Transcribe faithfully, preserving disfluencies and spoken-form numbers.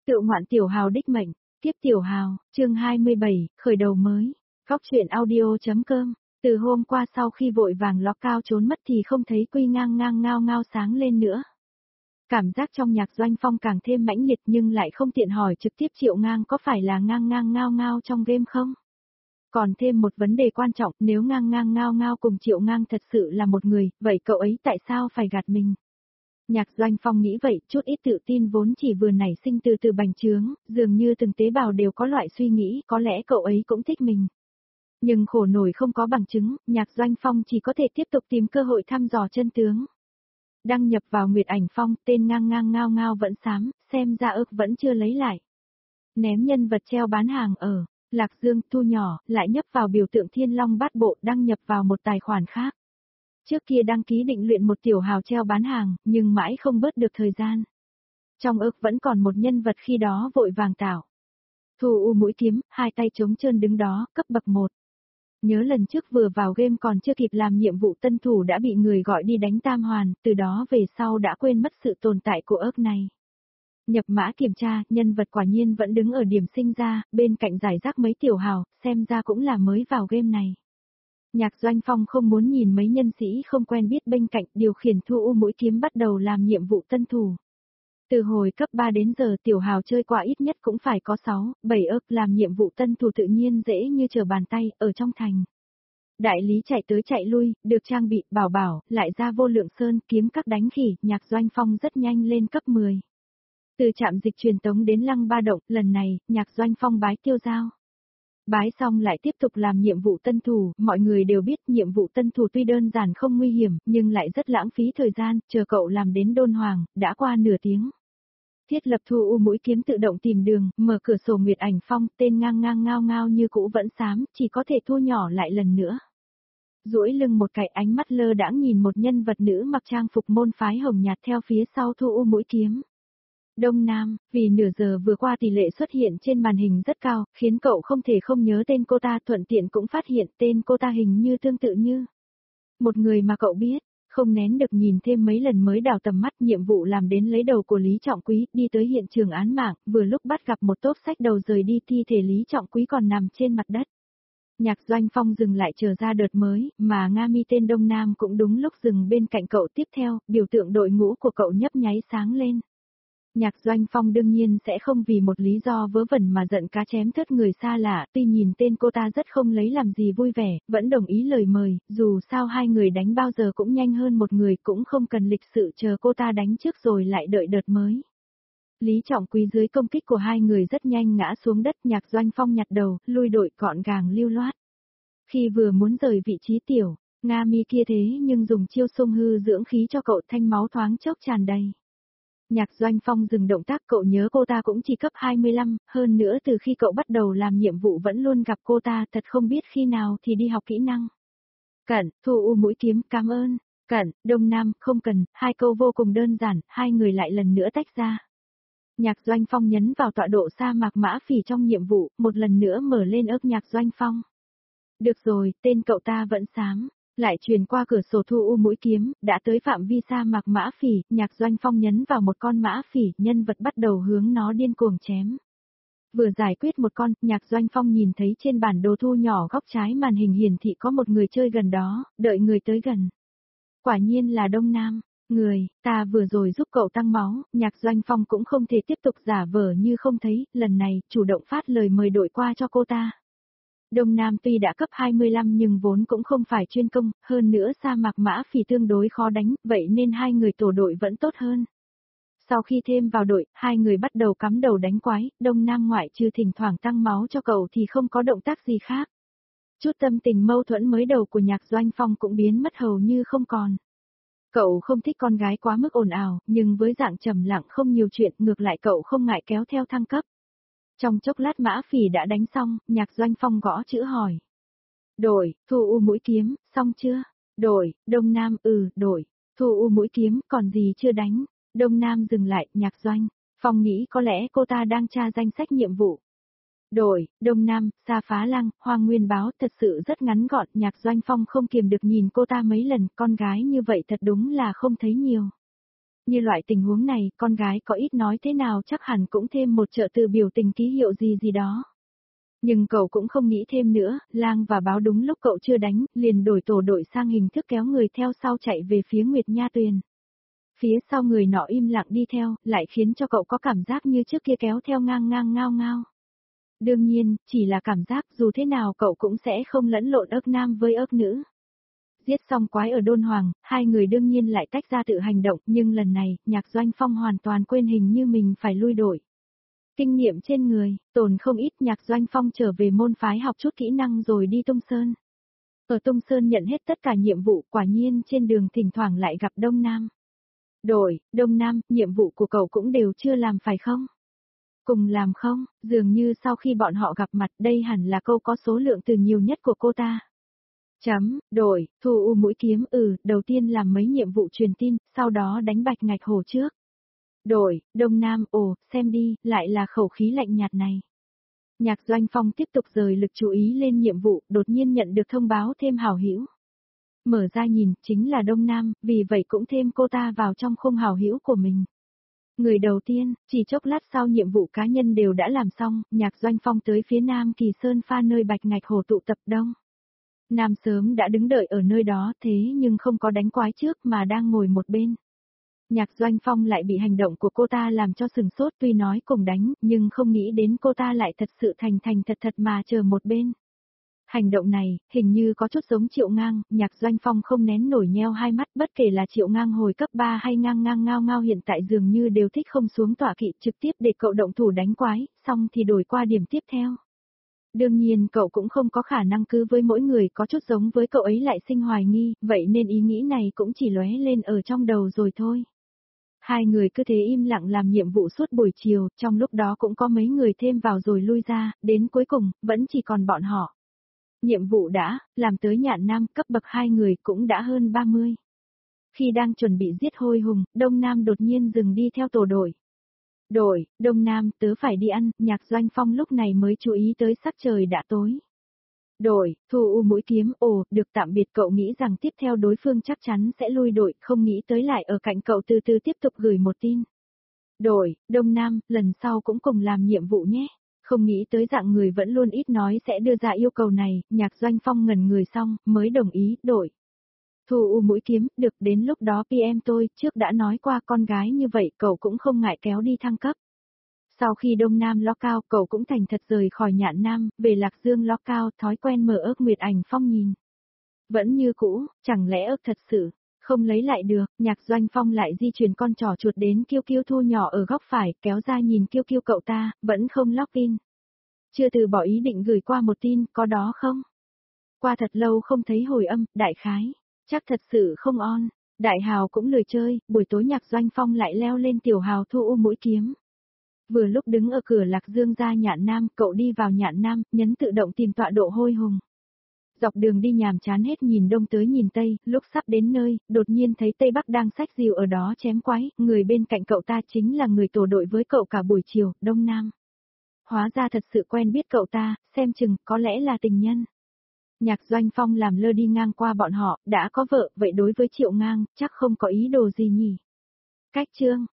Tự ngoạn tiểu hào đích mệnh, tiếp tiểu hào, chương hai mươi bảy, khởi đầu mới. Góc truyện audio.com. Từ hôm qua sau khi vội vàng ló cao trốn mất thì không thấy Quy ngang ngang ngao ngao sáng lên nữa. Cảm giác trong Nhạc Doanh Phong càng thêm mãnh liệt nhưng lại không tiện hỏi trực tiếp Triệu Ngang có phải là ngang ngang ngao ngao trong game không? Còn thêm một vấn đề quan trọng, nếu ngang ngang ngao ngao cùng Triệu Ngang thật sự là một người, vậy cậu ấy tại sao phải gạt mình? Nhạc Doanh Phong nghĩ vậy, chút ít tự tin vốn chỉ vừa nảy sinh từ từ bành trướng, dường như từng tế bào đều có loại suy nghĩ, có lẽ cậu ấy cũng thích mình. Nhưng khổ nổi không có bằng chứng, Nhạc Doanh Phong chỉ có thể tiếp tục tìm cơ hội thăm dò chân tướng. Đăng nhập vào Nguyệt Ảnh Phong, tên ngang ngang ngao ngao vẫn xám, xem ra ức vẫn chưa lấy lại. Ném nhân vật treo bán hàng ở Lạc Dương, thu nhỏ, lại nhấp vào biểu tượng Thiên Long Bát Bộ, đăng nhập vào một tài khoản khác. Trước kia đăng ký định luyện một tiểu hào treo bán hàng, nhưng mãi không bớt được thời gian. Trong ức vẫn còn một nhân vật khi đó vội vàng tạo. Thu U mũi kiếm, hai tay trống trơn đứng đó, cấp bậc một. Nhớ lần trước vừa vào game còn chưa kịp làm nhiệm vụ tân thủ đã bị người gọi đi đánh tam hoàn, từ đó về sau đã quên mất sự tồn tại của ức này. Nhập mã kiểm tra, nhân vật quả nhiên vẫn đứng ở điểm sinh ra, bên cạnh giải rác mấy tiểu hào, xem ra cũng là mới vào game này. Nhạc Doanh Phong không muốn nhìn mấy nhân sĩ không quen biết bên cạnh, điều khiển Thu U mũi kiếm bắt đầu làm nhiệm vụ tân thủ. Từ hồi cấp ba đến giờ tiểu hào chơi qua ít nhất cũng phải có sáu, bảy ức, làm nhiệm vụ tân thủ tự nhiên dễ như trở bàn tay, ở trong thành. Đại lý chạy tới chạy lui, được trang bị, bảo bảo, lại ra vô lượng sơn, kiếm các đánh khỉ, Nhạc Doanh Phong rất nhanh lên cấp mười. Từ trạm dịch truyền tống đến Lăng Ba Động, lần này, Nhạc Doanh Phong bái tiêu giao. Bái xong lại tiếp tục làm nhiệm vụ tân thủ, mọi người đều biết nhiệm vụ tân thủ tuy đơn giản không nguy hiểm, nhưng lại rất lãng phí thời gian, chờ cậu làm đến Đôn Hoàng, đã qua nửa tiếng. Thiết lập Thu U mũi kiếm tự động tìm đường, mở cửa sổ Nguyệt Ảnh Phong, tên ngang ngang ngao ngao như cũ vẫn xám, chỉ có thể thu nhỏ lại lần nữa. Duỗi lưng một cái, ánh mắt lơ đãng nhìn một nhân vật nữ mặc trang phục môn phái hồng nhạt theo phía sau Thu U mũi kiếm. Đông Nam, vì nửa giờ vừa qua tỷ lệ xuất hiện trên màn hình rất cao, khiến cậu không thể không nhớ tên cô ta, thuận tiện cũng phát hiện tên cô ta hình như tương tự như một người mà cậu biết, không nén được nhìn thêm mấy lần mới đảo tầm mắt. Nhiệm vụ làm đến lấy đầu của Lý Trọng Quý, đi tới hiện trường án mạng, vừa lúc bắt gặp một tốp sách đầu rời đi, thi thể Lý Trọng Quý còn nằm trên mặt đất. Nhạc Doanh Phong dừng lại chờ ra đợt mới, mà Nga Mi tên Đông Nam cũng đúng lúc dừng bên cạnh cậu. Tiếp theo, biểu tượng đội ngũ của cậu nhấp nháy sáng lên. Nhạc Doanh Phong đương nhiên sẽ không vì một lý do vớ vẩn mà giận cá chém thớt người xa lạ, tuy nhìn tên cô ta rất không lấy làm gì vui vẻ, vẫn đồng ý lời mời, dù sao hai người đánh bao giờ cũng nhanh hơn một người, cũng không cần lịch sự chờ cô ta đánh trước rồi lại đợi đợt mới. Lý Trọng Quý dưới công kích của hai người rất nhanh ngã xuống đất. Nhạc Doanh Phong nhặt đầu, lui đội gọn gàng lưu loát. Khi vừa muốn rời vị trí tiểu, Nga Mi kia thế nhưng dùng chiêu xung hư dưỡng khí cho cậu, thanh máu thoáng chốc tràn đầy. Nhạc Doanh Phong dừng động tác, cậu nhớ cô ta cũng chỉ cấp hai mươi lăm, hơn nữa từ khi cậu bắt đầu làm nhiệm vụ vẫn luôn gặp cô ta, thật không biết khi nào thì đi học kỹ năng. Cẩn, Thu U mũi kiếm, cảm ơn. Cẩn, Đông Nam, không cần, hai câu vô cùng đơn giản, hai người lại lần nữa tách ra. Nhạc Doanh Phong nhấn vào tọa độ sa mạc Mã Phỉ trong nhiệm vụ, một lần nữa mở lên ức Nhạc Doanh Phong. Được rồi, tên cậu ta vẫn xám. Lại truyền qua cửa sổ Thu U mũi kiếm, đã tới phạm vi sa mạc Mã Phỉ, Nhạc Doanh Phong nhấn vào một con Mã Phỉ, nhân vật bắt đầu hướng nó điên cuồng chém. Vừa giải quyết một con, Nhạc Doanh Phong nhìn thấy trên bản đồ thu nhỏ góc trái màn hình hiển thị có một người chơi gần đó, đợi người tới gần. Quả nhiên là Đông Nam. Người, ta vừa rồi giúp cậu tăng máu, Nhạc Doanh Phong cũng không thể tiếp tục giả vờ như không thấy, lần này, chủ động phát lời mời đội qua cho cô ta. Đông Nam tuy đã cấp hai mươi lăm nhưng vốn cũng không phải chuyên công, hơn nữa sa mạc Mã Phỉ tương đối khó đánh, vậy nên hai người tổ đội vẫn tốt hơn. Sau khi thêm vào đội, hai người bắt đầu cắm đầu đánh quái, Đông Nam ngoại trừ thỉnh thoảng tăng máu cho cậu thì không có động tác gì khác. Chút tâm tình mâu thuẫn mới đầu của Nhạc Doanh Phong cũng biến mất hầu như không còn. Cậu không thích con gái quá mức ồn ào, nhưng với dạng trầm lặng không nhiều chuyện, ngược lại cậu không ngại kéo theo thăng cấp. Trong chốc lát Mã Phỉ đã đánh xong, Nhạc Doanh Phong gõ chữ hỏi. Đổi, Thu U mũi kiếm, xong chưa? Đổi, Đông Nam, ừ, đổi. Thu U mũi kiếm, còn gì chưa đánh? Đông Nam dừng lại, Nhạc Doanh Phong nghĩ có lẽ cô ta đang tra danh sách nhiệm vụ. Đổi, Đông Nam, Sa Phá Lăng, Hoang Nguyên Báo, thật sự rất ngắn gọn. Nhạc Doanh Phong không kiềm được nhìn cô ta mấy lần, con gái như vậy thật đúng là không thấy nhiều. Như loại tình huống này, con gái có ít nói thế nào chắc hẳn cũng thêm một trợ từ biểu tình ký hiệu gì gì đó. Nhưng cậu cũng không nghĩ thêm nữa, lang và báo đúng lúc cậu chưa đánh, liền đổi tổ đội sang hình thức kéo người theo sau chạy về phía Nguyệt Nha Tuyền. Phía sau người nọ im lặng đi theo, lại khiến cho cậu có cảm giác như trước kia kéo theo ngang ngang ngao ngao. Đương nhiên, chỉ là cảm giác dù thế nào cậu cũng sẽ không lẫn lộn ớt nam với ớt nữ. Giết xong quái ở Đôn Hoàng, hai người đương nhiên lại tách ra tự hành động, nhưng lần này, Nhạc Doanh Phong hoàn toàn quên hình như mình phải lui đội. Kinh nghiệm trên người, tồn không ít. Nhạc Doanh Phong trở về môn phái học chút kỹ năng rồi đi Tung Sơn. Ở Tung Sơn nhận hết tất cả nhiệm vụ, quả nhiên trên đường thỉnh thoảng lại gặp Đông Nam. Đội, Đông Nam, nhiệm vụ của cậu cũng đều chưa làm phải không? Cùng làm không? Dường như sau khi bọn họ gặp mặt đây hẳn là câu có số lượng từ nhiều nhất của cô ta. Chấm, đổi, thu u mũi kiếm, ừ, đầu tiên làm mấy nhiệm vụ truyền tin, sau đó đánh bạch ngạch hổ trước. Đổi, Đông Nam, ồ, xem đi, lại là khẩu khí lạnh nhạt này. Nhạc Doanh Phong tiếp tục rời lực chú ý lên nhiệm vụ, đột nhiên nhận được thông báo thêm hảo hữu. Mở ra nhìn, chính là Đông Nam, vì vậy cũng thêm cô ta vào trong khung hảo hữu của mình. Người đầu tiên, chỉ chốc lát sau nhiệm vụ cá nhân đều đã làm xong, Nhạc Doanh Phong tới phía Nam Kỳ Sơn Pha nơi bạch ngạch hổ tụ tập đông. Nam sớm đã đứng đợi ở nơi đó thế nhưng không có đánh quái trước mà đang ngồi một bên. Nhạc Doanh Phong lại bị hành động của cô ta làm cho sừng sốt, tuy nói cùng đánh, nhưng không nghĩ đến cô ta lại thật sự thành thành thật thật mà chờ một bên. Hành động này, hình như có chút giống Triệu Ngang, Nhạc Doanh Phong không nén nổi nheo hai mắt, bất kể là Triệu Ngang hồi cấp ba hay Ngang Ngang Ngao Ngao hiện tại dường như đều thích không xuống tọa kỵ trực tiếp để cậu động thủ đánh quái, xong thì đổi qua điểm tiếp theo. Đương nhiên cậu cũng không có khả năng cứ với mỗi người có chút giống với cậu ấy lại sinh hoài nghi, vậy nên ý nghĩ này cũng chỉ lóe lên ở trong đầu rồi thôi. Hai người cứ thế im lặng làm nhiệm vụ suốt buổi chiều, trong lúc đó cũng có mấy người thêm vào rồi lui ra, đến cuối cùng, vẫn chỉ còn bọn họ. Nhiệm vụ đã, làm tới Nhạn Nam, cấp bậc hai người cũng đã hơn ba mươi. Khi đang chuẩn bị giết Hôi Hùng, Đông Nam đột nhiên dừng đi theo tổ đội. Đội, Đông Nam, tớ phải đi ăn, Nhạc Doanh Phong lúc này mới chú ý tới sắc trời đã tối. Đội, thu u mũi kiếm, ồ, được tạm biệt, cậu nghĩ rằng tiếp theo đối phương chắc chắn sẽ lui đội, không nghĩ tới lại ở cạnh cậu từ từ tiếp tục gửi một tin. Đội, Đông Nam, lần sau cũng cùng làm nhiệm vụ nhé. Không nghĩ tới dạng người vẫn luôn ít nói sẽ đưa ra yêu cầu này, Nhạc Doanh Phong ngẩn người xong, mới đồng ý, đổi. Thu u mũi kiếm, được, đến lúc đó pê em tôi, trước đã nói qua con gái như vậy cậu cũng không ngại kéo đi thăng cấp. Sau khi Đông Nam ló cao, cậu cũng thành thật rời khỏi Nhạn Nam, về Lạc Dương ló cao, thói quen mở ớt Nguyệt Ảnh Phong nhìn. Vẫn như cũ, chẳng lẽ ớt thật sự, không lấy lại được, Nhạc Doanh Phong lại di chuyển con trỏ chuột đến Kiêu Kiêu Thu nhỏ ở góc phải, kéo ra nhìn Kiêu Kiêu cậu ta, vẫn không login. Chưa từ bỏ ý định gửi qua một tin, có đó không? Qua thật lâu không thấy hồi âm, đại khái, chắc thật sự không on, đại hào cũng lười chơi, buổi tối Nhạc Doanh Phong lại leo lên tiểu hào thu u mũi kiếm. Vừa lúc đứng ở cửa Lạc Dương ra Nhạn Nam, cậu đi vào Nhạn Nam, nhấn tự động tìm tọa độ Hôi Hùng. Dọc đường đi nhàm chán hết nhìn đông tới nhìn tây, lúc sắp đến nơi, đột nhiên thấy Tây Bắc đang xách rìu ở đó chém quái, người bên cạnh cậu ta chính là người tổ đội với cậu cả buổi chiều, Đông Nam. Hóa ra thật sự quen biết cậu ta, xem chừng, có lẽ là tình nhân. Nhạc Doanh Phong làm lơ đi ngang qua bọn họ, đã có vợ, vậy đối với Triệu Ngang, chắc không có ý đồ gì nhỉ. Cách chương,